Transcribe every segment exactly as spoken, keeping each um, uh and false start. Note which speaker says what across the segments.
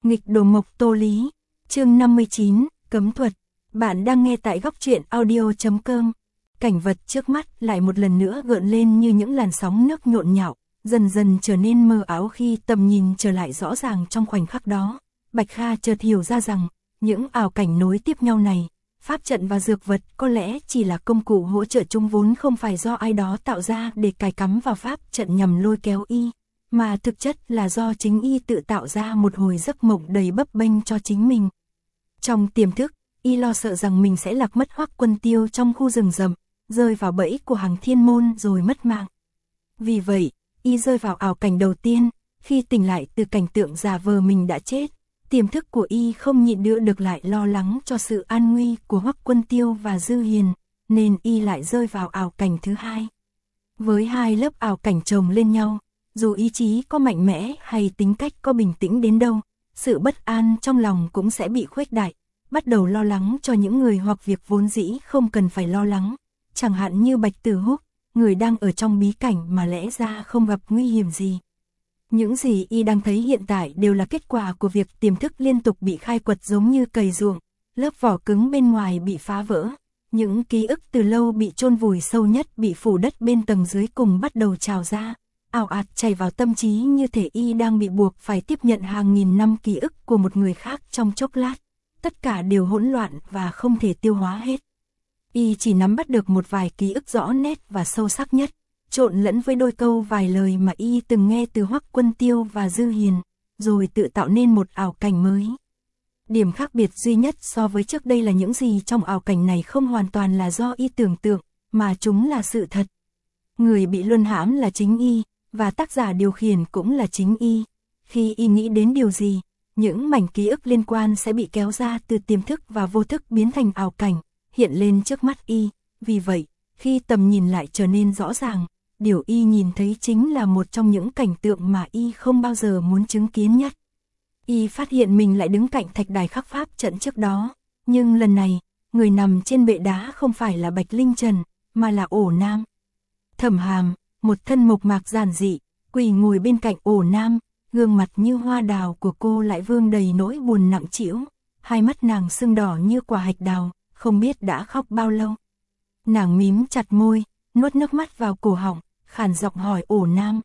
Speaker 1: Nghịch đồ mộc Tô Lý, chương năm mươi chín, cấm thuật. Bạn đang nghe tại góc truyện audio.com. Cảnh vật trước mắt lại một lần nữa gợn lên như những làn sóng nước nhộn nhạo, dần dần trở nên mờ ảo khi tầm nhìn trở lại rõ ràng trong khoảnh khắc đó. Bạch Kha chợt hiểu ra rằng, những ảo cảnh nối tiếp nhau này, pháp trận và dược vật có lẽ chỉ là công cụ hỗ trợ chúng vốn không phải do ai đó tạo ra để cài cắm vào pháp trận nhằm lôi kéo y, mà thực chất là do chính y tự tạo ra một hồi giấc mộng đầy bấp bênh cho chính mình. Trong tiềm thức, y lo sợ rằng mình sẽ lạc mất Hoắc Quân Tiêu trong khu rừng rậm, rơi vào bẫy của Hằng Thiên Môn rồi mất mạng. Vì vậy, y rơi vào ảo cảnh đầu tiên, khi tỉnh lại từ cảnh tượng giả vờ mình đã chết, tiềm thức của y không nhịn được được lại lo lắng cho sự an nguy của Hoắc Quân Tiêu và Dư Hiền, nên y lại rơi vào ảo cảnh thứ hai. Với hai lớp ảo cảnh chồng lên nhau, dù ý chí có mạnh mẽ hay tính cách có bình tĩnh đến đâu, sự bất an trong lòng cũng sẽ bị khuếch đại, bắt đầu lo lắng cho những người hoặc việc vốn dĩ không cần phải lo lắng, chẳng hạn như Bạch Tử Húc, người đang ở trong bí cảnh mà lẽ ra không gặp nguy hiểm gì. Những gì y đang thấy hiện tại đều là kết quả của việc tiềm thức liên tục bị khai quật giống như cày ruộng, lớp vỏ cứng bên ngoài bị phá vỡ, những ký ức từ lâu bị chôn vùi sâu nhất bị phủ đất bên tầng dưới cùng bắt đầu trào ra, ào ạt chảy vào tâm trí như thể y đang bị buộc phải tiếp nhận hàng nghìn năm ký ức của một người khác trong chốc lát, tất cả đều hỗn loạn và không thể tiêu hóa hết. Y chỉ nắm bắt được một vài ký ức rõ nét và sâu sắc nhất, trộn lẫn với đôi câu vài lời mà y từng nghe từ Hoắc Quân Tiêu và Dư Hiền, rồi tự tạo nên một ảo cảnh mới. Điểm khác biệt duy nhất so với trước đây là những gì trong ảo cảnh này không hoàn toàn là do y tưởng tượng, mà chúng là sự thật. Người bị luân hãm là chính y, và tác giả điều khiển cũng là chính y. Khi y nghĩ đến điều gì, những mảnh ký ức liên quan sẽ bị kéo ra từ tiềm thức và vô thức biến thành ảo cảnh, hiện lên trước mắt y. Vì vậy, khi tầm nhìn lại trở nên rõ ràng, điều y nhìn thấy chính là một trong những cảnh tượng mà y không bao giờ muốn chứng kiến nhất. Y phát hiện mình lại đứng cạnh thạch đài khắc pháp trận trước đó, nhưng lần này, người nằm trên bệ đá không phải là Bạch Linh Trần, mà là Ổ Nam. Thẩm Hàm, một thân mộc mạc giản dị, quỳ ngồi bên cạnh Ổ Nam, gương mặt như hoa đào của cô lại vương đầy nỗi buồn nặng trĩu, hai mắt nàng sưng đỏ như quả hạch đào, không biết đã khóc bao lâu. Nàng mím chặt môi, nuốt nước mắt vào cổ họng, khàn giọng hỏi Ổ Nam.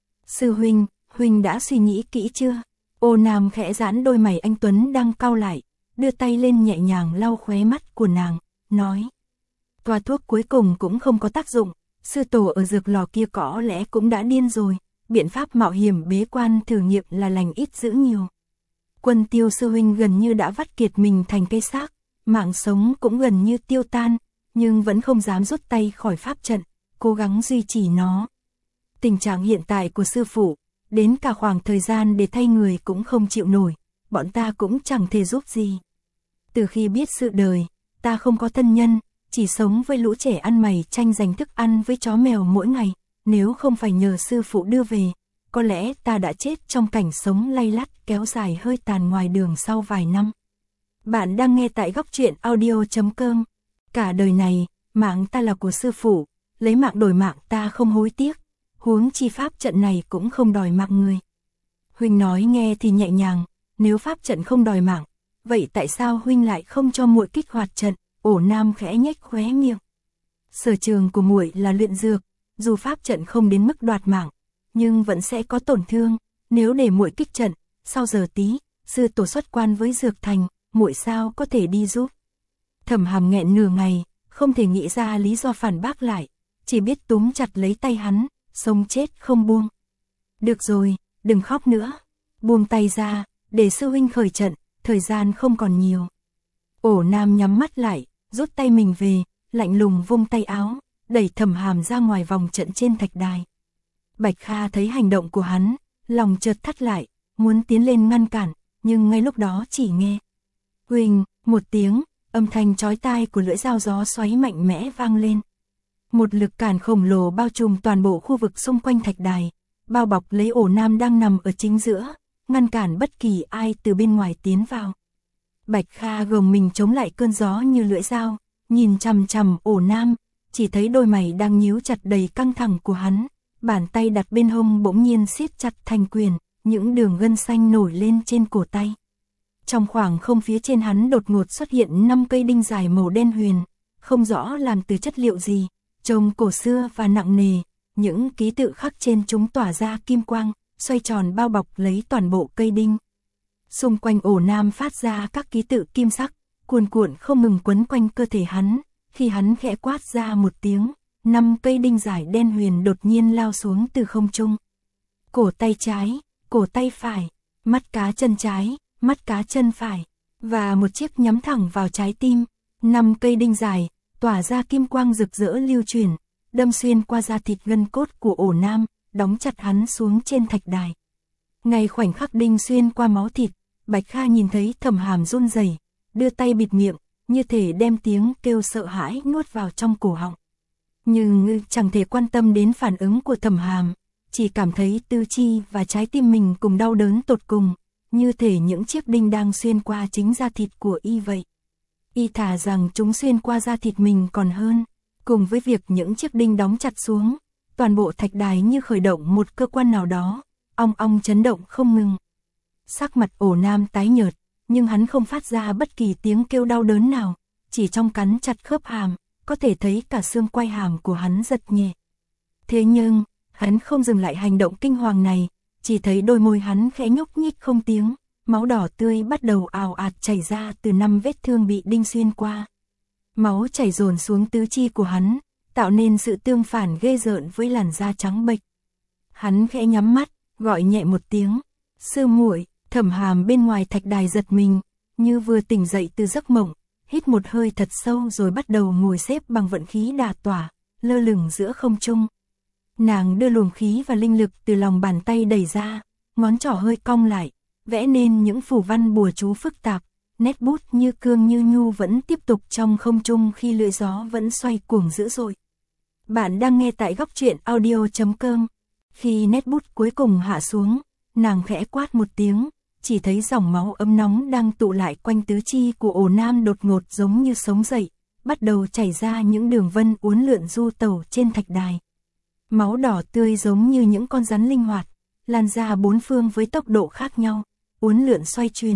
Speaker 1: Sư huynh, huynh đã suy nghĩ kỹ chưa? Ổ Nam khẽ giãn đôi mày anh tuấn đang cau lại, đưa tay lên nhẹ nhàng lau khóe mắt của nàng, nói. Toa thuốc cuối cùng cũng không có tác dụng, sư tổ ở dược lò kia có lẽ cũng đã điên rồi, biện pháp mạo hiểm bế quan thử nghiệm là lành ít dữ nhiều. Quân Tiêu sư huynh gần như đã vắt kiệt mình thành cây xác, mạng sống cũng gần như tiêu tan, nhưng vẫn không dám rút tay khỏi pháp trận, cố gắng duy trì nó. Tình trạng hiện tại của sư phụ, đến cả khoảng thời gian để thay người cũng không chịu nổi, bọn ta cũng chẳng thể giúp gì. Từ khi biết sự đời, ta không có thân nhân, chỉ sống với lũ trẻ ăn mày tranh giành thức ăn với chó mèo mỗi ngày, nếu không phải nhờ sư phụ đưa về, có lẽ ta đã chết trong cảnh sống lay lắt kéo dài hơi tàn ngoài đường sau vài năm. Bạn đang nghe tại góc truyện audio.com. Cả đời này, mạng ta là của sư phụ, lấy mạng đổi mạng ta không hối tiếc, huống chi pháp trận này cũng không đòi mạng người. Huynh nói nghe thì nhẹ nhàng, nếu pháp trận không đòi mạng, vậy tại sao huynh lại không cho muội kích hoạt trận? Ổ Nam khẽ nhếch khóe miệng. Sở trường của muội là luyện dược, dù pháp trận không đến mức đoạt mạng, nhưng vẫn sẽ có tổn thương, nếu để muội kích trận, sau giờ tí, sư tổ xuất quan với dược thành, muội sao có thể đi giúp? Thẩm Hàm nghẹn nửa ngày, không thể nghĩ ra lý do phản bác lại, chỉ biết túm chặt lấy tay hắn, sống chết không buông. Được rồi, đừng khóc nữa, buông tay ra, để sư huynh khởi trận, thời gian không còn nhiều. Ổ Nam nhắm mắt lại, rút tay mình về, lạnh lùng vung tay áo, đẩy Thẩm Hàm ra ngoài vòng trận trên thạch đài. Bạch Kha thấy hành động của hắn, lòng chợt thắt lại, muốn tiến lên ngăn cản, nhưng ngay lúc đó chỉ nghe huỳnh một tiếng, âm thanh chói tai của lưỡi dao gió xoáy mạnh mẽ vang lên. Một lực cản khổng lồ bao trùm toàn bộ khu vực xung quanh thạch đài, bao bọc lấy Ổ Nam đang nằm ở chính giữa, ngăn cản bất kỳ ai từ bên ngoài tiến vào. Bạch Kha gồng mình chống lại cơn gió như lưỡi dao, nhìn chằm chằm Ổ Nam, chỉ thấy đôi mày đang nhíu chặt đầy căng thẳng của hắn, bàn tay đặt bên hông bỗng nhiên siết chặt thành quyền, những đường gân xanh nổi lên trên cổ tay. Trong khoảng không phía trên hắn đột ngột xuất hiện năm cây đinh dài màu đen huyền, không rõ làm từ chất liệu gì, trông cổ xưa và nặng nề, những ký tự khắc trên chúng tỏa ra kim quang, xoay tròn bao bọc lấy toàn bộ cây đinh. Xung quanh ổ nam phát ra các ký tự kim sắc, cuồn cuộn không ngừng quấn quanh cơ thể hắn, khi hắn khẽ quát ra một tiếng, năm cây đinh dài đen huyền đột nhiên lao xuống từ không trung. Cổ tay trái, cổ tay phải, mắt cá chân trái, mắt cá chân phải, và một chiếc nhắm thẳng vào trái tim, năm cây đinh dài, tỏa ra kim quang rực rỡ lưu chuyển, đâm xuyên qua da thịt gân cốt của ổ nam, đóng chặt hắn xuống trên thạch đài. Ngay khoảnh khắc đinh xuyên qua máu thịt, Bạch Kha nhìn thấy Thẩm Hàm run rẩy, đưa tay bịt miệng, như thể đem tiếng kêu sợ hãi nuốt vào trong cổ họng. Nhưng chẳng thể quan tâm đến phản ứng của Thẩm Hàm, chỉ cảm thấy tứ chi và trái tim mình cùng đau đớn tột cùng, như thể những chiếc đinh đang xuyên qua chính da thịt của y vậy. Y thà rằng chúng xuyên qua da thịt mình còn hơn. Cùng với việc những chiếc đinh đóng chặt xuống, toàn bộ thạch đài như khởi động một cơ quan nào đó, ong ong chấn động không ngừng. Sắc mặt ổ nam tái nhợt, nhưng hắn không phát ra bất kỳ tiếng kêu đau đớn nào, chỉ trong cắn chặt khớp hàm, có thể thấy cả xương quai hàm của hắn giật nhẹ. Thế nhưng, hắn không dừng lại hành động kinh hoàng này, chỉ thấy đôi môi hắn khẽ nhúc nhích không tiếng, máu đỏ tươi bắt đầu ào ạt chảy ra từ năm vết thương bị đinh xuyên qua. Máu chảy dồn xuống tứ chi của hắn, tạo nên sự tương phản ghê rợn với làn da trắng bệch. Hắn khẽ nhắm mắt, gọi nhẹ một tiếng, sư muội. Thẩm Hàm bên ngoài thạch đài giật mình, như vừa tỉnh dậy từ giấc mộng, hít một hơi thật sâu rồi bắt đầu ngồi xếp bằng vận khí đà tỏa, lơ lửng giữa không trung. Nàng đưa luồng khí và linh lực từ lòng bàn tay đẩy ra, ngón trỏ hơi cong lại, vẽ nên những phù văn bùa chú phức tạp, nét bút như cương như nhu vẫn tiếp tục trong không trung khi lưỡi gió vẫn xoay cuồng dữ dội. Bạn đang nghe tại góc truyện audio chấm com. Khi nét bút cuối cùng hạ xuống, nàng khẽ quát một tiếng, chỉ thấy dòng máu ấm nóng đang tụ lại quanh tứ chi của ổ nam đột ngột giống như sống dậy, bắt đầu chảy ra những đường vân uốn lượn du tẩu trên thạch đài. Máu đỏ tươi giống như những con rắn linh hoạt, lan ra bốn phương với tốc độ khác nhau, uốn lượn xoay chuyển.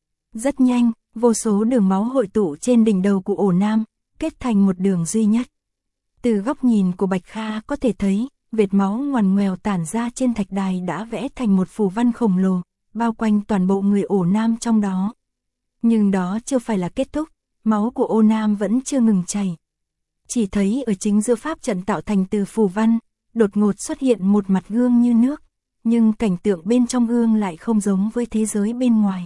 Speaker 1: Rất nhanh, vô số đường máu hội tụ trên đỉnh đầu của ổ nam, kết thành một đường duy nhất. Từ góc nhìn của Bạch Kha có thể thấy, vệt máu ngoằn ngoèo tản ra trên thạch đài đã vẽ thành một phù văn khổng lồ, bao quanh toàn bộ người ổ nam trong đó. Nhưng đó chưa phải là kết thúc, máu của ổ nam vẫn chưa ngừng chảy. Chỉ thấy ở chính giữa pháp trận tạo thành từ phù văn, đột ngột xuất hiện một mặt gương như nước, nhưng cảnh tượng bên trong gương lại không giống với thế giới bên ngoài.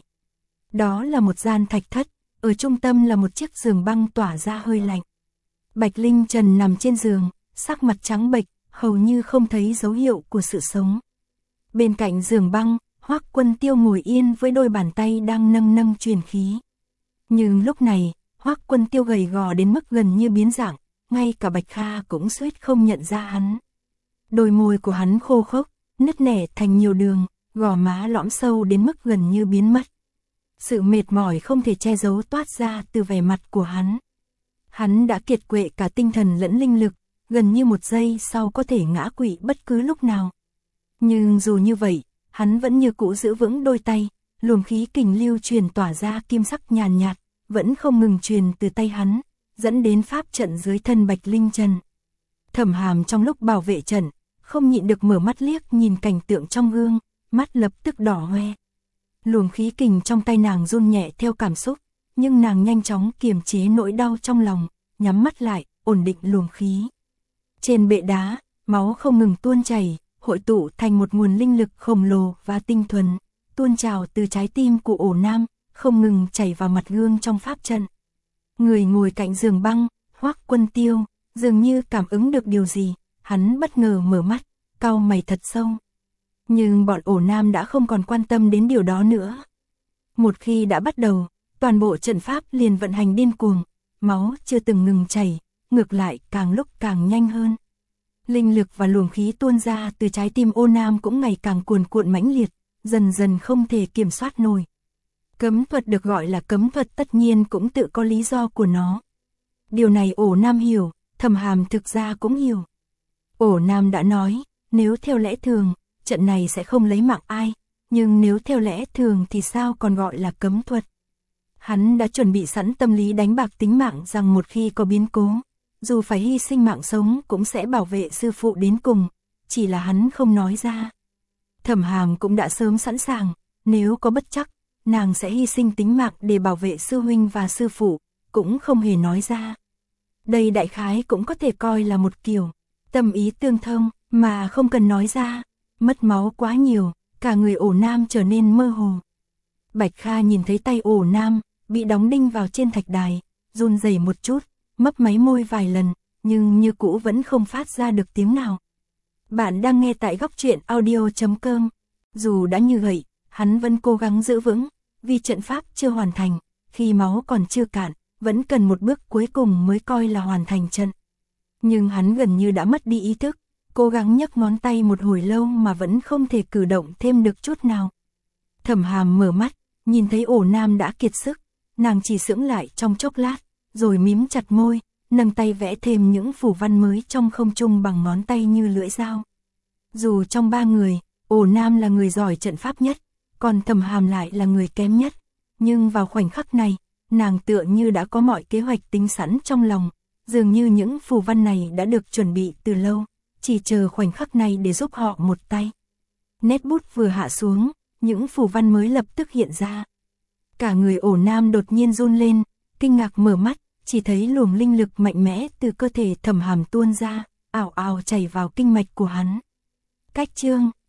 Speaker 1: Đó là một gian thạch thất, ở trung tâm là một chiếc giường băng tỏa ra hơi lạnh. Bạch Linh Trần nằm trên giường, sắc mặt trắng bệch, hầu như không thấy dấu hiệu của sự sống. Bên cạnh giường băng, Hoắc Quân Tiêu ngồi yên với đôi bàn tay đang nâng nâng truyền khí. Nhưng lúc này, Hoắc Quân Tiêu gầy gò đến mức gần như biến dạng, ngay cả Bạch Kha cũng suýt không nhận ra hắn. Đôi môi của hắn khô khốc, nứt nẻ thành nhiều đường, gò má lõm sâu đến mức gần như biến mất. Sự mệt mỏi không thể che giấu toát ra từ vẻ mặt của hắn. Hắn đã kiệt quệ cả tinh thần lẫn linh lực, gần như một giây sau có thể ngã quỵ bất cứ lúc nào. Nhưng dù như vậy, hắn vẫn như cũ giữ vững đôi tay, luồng khí kình lưu truyền tỏa ra kim sắc nhàn nhạt, vẫn không ngừng truyền từ tay hắn, dẫn đến pháp trận dưới thân Bạch Linh Trần. Thẩm Hàm trong lúc bảo vệ trận, không nhịn được mở mắt liếc nhìn cảnh tượng trong gương, mắt lập tức đỏ hoe. Luồng khí kình trong tay nàng run nhẹ theo cảm xúc, nhưng nàng nhanh chóng kiềm chế nỗi đau trong lòng, nhắm mắt lại, ổn định luồng khí. Trên bệ đá, máu không ngừng tuôn chảy, hội tụ thành một nguồn linh lực khổng lồ và tinh thuần, tuôn trào từ trái tim của ổ nam, không ngừng chảy vào mặt gương trong pháp trận. Người ngồi cạnh giường băng, Hoắc Quân Tiêu, dường như cảm ứng được điều gì, hắn bất ngờ mở mắt, cau mày thật sâu. Nhưng bọn ổ nam đã không còn quan tâm đến điều đó nữa. Một khi đã bắt đầu, toàn bộ trận pháp liền vận hành điên cuồng, máu chưa từng ngừng chảy, ngược lại càng lúc càng nhanh hơn. Linh lực và luồng khí tuôn ra từ trái tim ổ nam cũng ngày càng cuồn cuộn mãnh liệt, dần dần không thể kiểm soát nổi. Cấm thuật được gọi là cấm thuật tất nhiên cũng tự có lý do của nó. Điều này ổ nam hiểu, Thẩm Hàm thực ra cũng hiểu. Ổ nam đã nói, nếu theo lẽ thường, trận này sẽ không lấy mạng ai, nhưng nếu theo lẽ thường thì sao còn gọi là cấm thuật. Hắn đã chuẩn bị sẵn tâm lý đánh bạc tính mạng rằng một khi có biến cố, dù phải hy sinh mạng sống cũng sẽ bảo vệ sư phụ đến cùng, chỉ là hắn không nói ra. Thẩm Hàm cũng đã sớm sẵn sàng, nếu có bất trắc, nàng sẽ hy sinh tính mạng để bảo vệ sư huynh và sư phụ, cũng không hề nói ra. Đây đại khái cũng có thể coi là một kiểu tâm ý tương thông, mà không cần nói ra. Mất máu quá nhiều, cả người Ổ Nam trở nên mơ hồ. Bạch Kha nhìn thấy tay Ổ Nam bị đóng đinh vào trên thạch đài, run rẩy một chút, mấp máy môi vài lần, nhưng như cũ vẫn không phát ra được tiếng nào. Bạn đang nghe tại góc truyện audio chấm com. Dù đã như vậy, hắn vẫn cố gắng giữ vững, vì trận pháp chưa hoàn thành, khi máu còn chưa cạn, vẫn cần một bước cuối cùng mới coi là hoàn thành trận. Nhưng hắn gần như đã mất đi ý thức, cố gắng nhấc ngón tay một hồi lâu mà vẫn không thể cử động thêm được chút nào. Thẩm Hàm mở mắt, nhìn thấy Ổ Nam đã kiệt sức, nàng chỉ sững lại trong chốc lát, rồi mím chặt môi, nâng tay vẽ thêm những phù văn mới trong không trung bằng ngón tay như lưỡi dao. Dù trong ba người, Ổ Nam là người giỏi trận pháp nhất, còn Thẩm Hàm lại là người kém nhất, nhưng vào khoảnh khắc này, nàng tựa như đã có mọi kế hoạch tính sẵn trong lòng, dường như những phù văn này đã được chuẩn bị từ lâu, chỉ chờ khoảnh khắc này để giúp họ một tay. Nét bút vừa hạ xuống, những phù văn mới lập tức hiện ra. Cả người Ổ Nam đột nhiên run lên, kinh ngạc mở mắt, chỉ thấy luồng linh lực mạnh mẽ từ cơ thể Thẩm Hàm tuôn ra, ảo ảo chảy vào kinh mạch của hắn. Cách chương